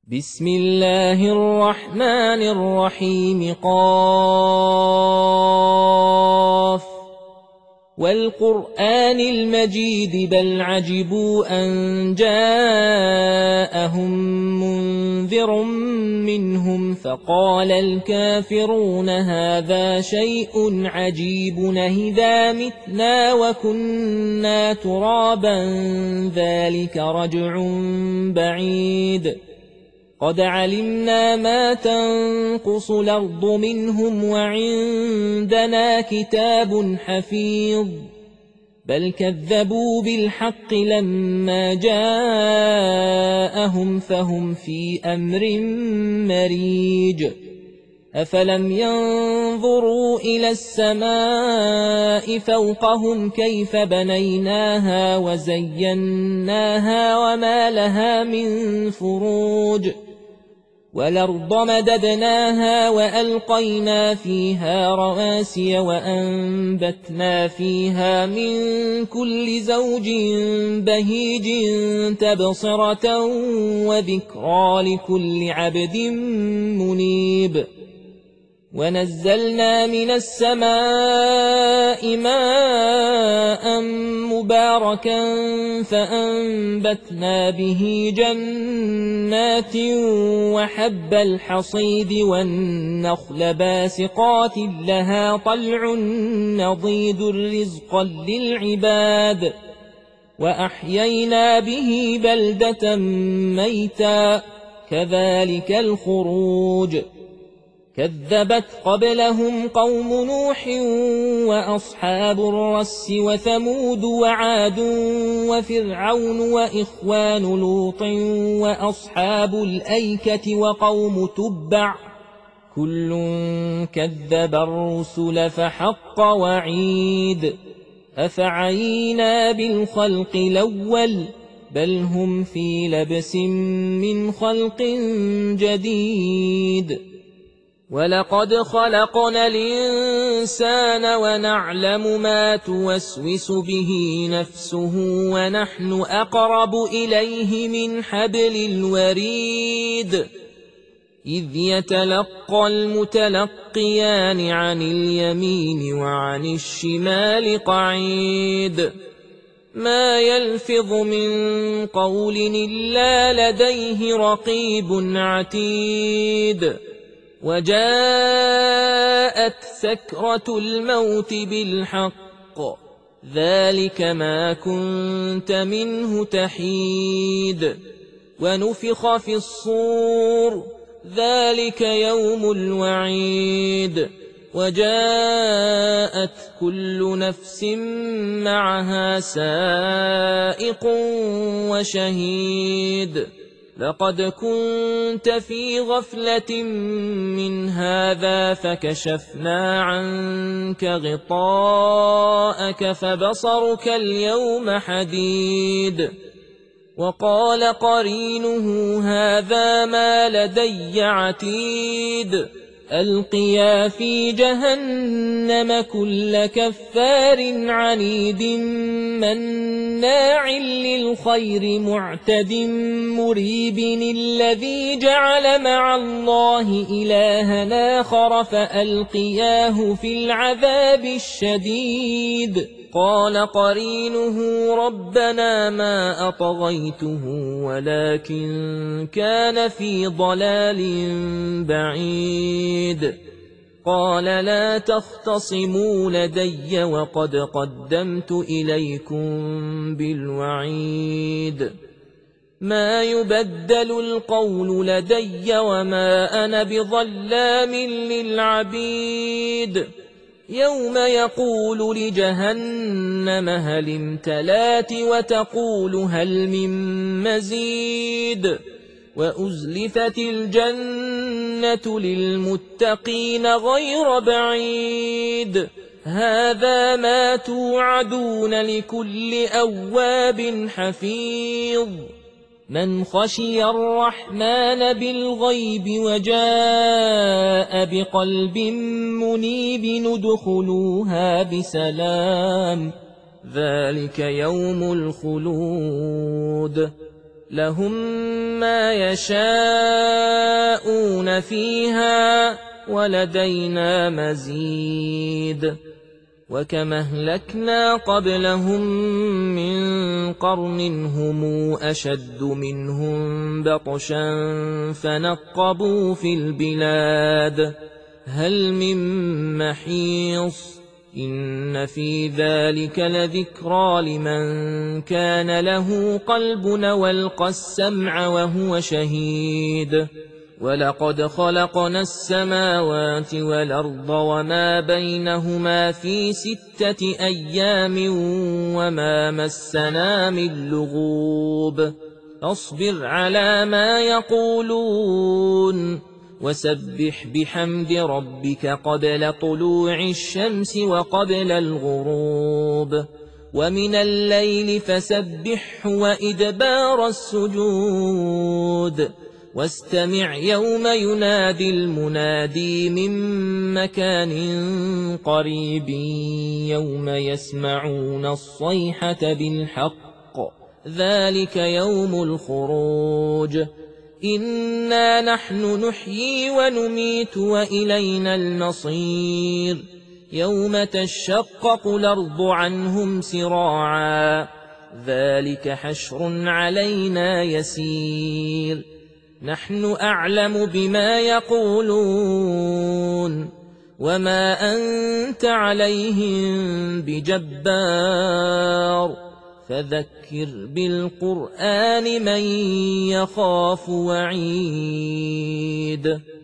بسم الله الرحمن الرحيم قاف والقرآن المجيد بل عجبوا أن جاءهم منذر منهم فقال الكافرون هذا شيء عجيب أإذا متنا وكنا ترابا ذلك رجع بعيد قد علمنا ما تنقص الأرض منهم وعندنا كتاب حفيظ بل كذبوا بالحق لما جاءهم فهم في أمر مريج أفلم ينظروا إلى السماء فوقهم كيف بنيناها وزيناها وما لها من فروج والأرض مددناها وألقينا فيها رواسي وأنبتنا فيها من كل زوج بهيج تبصرة وذكرى لكل عبد منيب ونزلنا من السماء ماء مباركا فأنبتنا به جنات وحب الحصيد والنخل باسقات لها طلع نضيد رزقا للعباد وأحيينا به بلدة ميتا كذلك الخروج كذبت قبلهم قوم نوح وأصحاب الرس وثمود وعاد وفرعون وإخوان لوط وأصحاب الأيكة وقوم تبع كل كذب الرسل فحق وعيد أفعينا بالخلق الأول بل هم في لبس من خلق جديد ولقد خلقنا الإنسان ونعلم ما توسوس به نفسه ونحن أقرب إليه من حبل الوريد إذ يتلقى المتلقيان عن اليمين وعن الشمال قعيد ما يلفظ من قول إلا لديه رقيب عتيد وجاءت سكرة الموت بالحق ذلك ما كنت منه تحيد ونفخ في الصور ذلك يوم الوعيد وجاءت كل نفس معها سائق وشهيد لقد كنت في غفلة من هذا فكشفنا عنك غطاءك فبصرك اليوم حديد وقال قرينه هذا ما لدي عتيد ألقيا في جهنم كل كفار عنيد مناع للخير معتد مريب الذي جعل مع الله إلها آخر فألقياه في العذاب الشديد قال قرينه ربنا ما أطغيته ولكن كان في ضلال بعيد قال لا تختصموا لدي وقد قدمت إليكم بالوعيد ما يبدل القول لدي وما أنا بظلام للعبيد يوم يقول لجهنم هل امتلات وتقول هل من مزيد وأزلفت الجنة للمتقين غير بعيد هذا ما توعدون لكل أواب حفيظ من خشي الرحمن بالغيب وجاء بقلب منيب ندخلوها بسلام ذلك يوم الخلود لهم ما يشاءون فيها ولدينا مزيد وكما أهلكنا قبلهم من قرن هم أشد منهم بطشا فنقبوا في البلاد هل من محيص إن في ذلك لذكرى لمن كان له قلب والقى السمع وهو شهيد ولقد خلقنا السماوات والأرض وما بينهما في 6 أيام وما مسنا من لغوب أصبر على ما يقولون وسبح بحمد ربك قبل طلوع الشمس وقبل الغروب ومن الليل فسبحه وإدبار السجود واستمع يوم ينادي المنادي من مكان قريب يوم يسمعون الصيحة بالحق ذلك يوم الخروج إنا نحن نحيي ونميت وإلينا المصير يوم تشقق الأرض عنهم سراعا ذلك حشر علينا يسير نحن أعلم بما يقولون وما أنت عليهم بجبار فذكر بالقرآن من يخاف وعيد